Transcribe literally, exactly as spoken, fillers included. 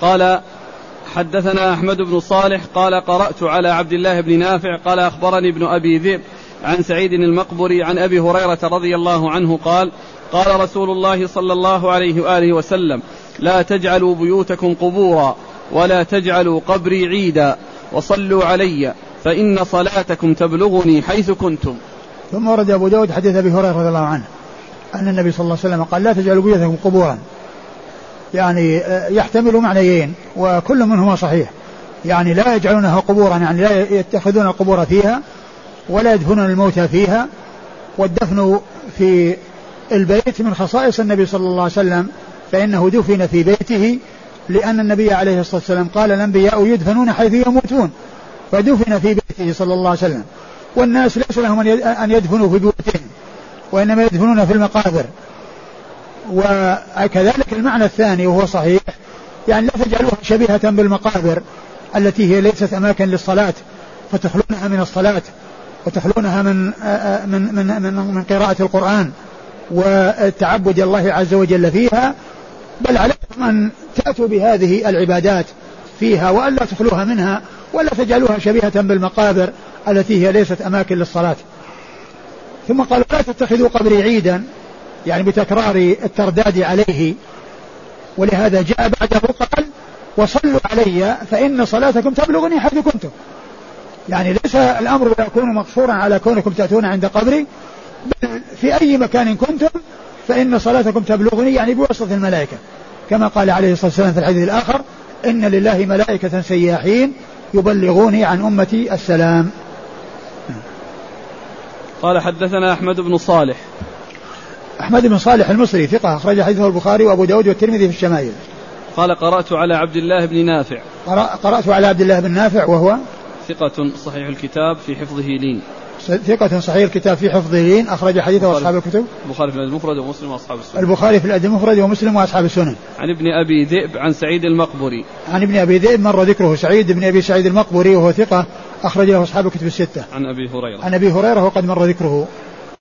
قال حدثنا أحمد بن صالح قال قرأت على عبد الله بن نافع قال أخبرني ابن أبي ذئب عن سعيد المقبري عن أبي هريرة رضي الله عنه قال قال رسول الله صلى الله عليه وآله وسلم لا تجعلوا بيوتكم قبورا ولا تجعلوا قبري عيدا وصلوا علي فإن صلاتكم تبلغني حيث كنتم. ثم ورد أبو داود حديث أبي هريرة رضي الله عنه أن النبي صلى الله عليه وسلم قال لا تجعلوا بيوتكم قبورا، يعني يحتمل معنيين وكل منهما صحيح. يعني لا يجعلونها قبورا يعني لا يتخذون القبور فيها ولا يدفنون الموتى فيها، والدفن في البيت من خصائص النبي صلى الله عليه وسلم فإنه دفن في بيته، لأن النبي عليه الصلاة والسلام قال الأنبياء يدفنون حيث يموتون، فدفن في بيته صلى الله عليه وسلم. والناس ليس لهم أن يدفنوا في بيوتهم وإنما يدفنون في المقابر. وكذلك المعنى الثاني وهو صحيح، يعني لا تجعلوها شبيهة بالمقابر التي هي ليست أماكن للصلاة فتخلونها من الصلاة وتخلونها من من من من, من قراءة القرآن والتعبد الله عز وجل فيها، بل عليكم أن تأتوا بهذه العبادات فيها وأن لا تخلوها منها ولا تجعلوها شبيهة بالمقابر التي هي ليست أماكن للصلاة. ثم قالوا لا تتخذوا قبري عيدا، يعني بتكرار الترداد عليه، ولهذا جاء بعده قال وصلوا علي فإن صلاتكم تبلغني حيث كنتم. يعني ليس الأمر يكون مقصورا على كونكم تأتون عند قبري، بل في أي مكان كنتم فإن صلاتكم تبلغني، يعني بواسطة الملائكة، كما قال عليه الصلاة والسلام في الحديث الآخر إن لله ملائكة سياحين يبلغوني عن أمتي السلام. قال حدثنا أحمد بن صالح. أحمد بن صالح المصري ثقة أخرج حديثه البخاري وأبو داود والترمذي في الشمائل. قال قرأت على عبد الله بن نافع. قرأت على عبد الله بن نافع وهو ثقة صحيح الكتاب في حفظه لين. ثقة صحيح الكتاب في حفظه لين أخرج حديثه أصحاب الكتب. البخاري في الأدب المفرد ومسلم وأصحاب السنن. البخاري في الأدب المفرد ومسلم وأصحاب السنن. عن ابن أبي ذئب عن سعيد المقبري. عن ابن أبي ذئب مر ذكره، سعيد بن أبي سعيد المقبري وهو ثقة أخرج له أصحاب الكتب الستة. عن أبي هريرة. عن أبي هريرة وقد مر ذكره.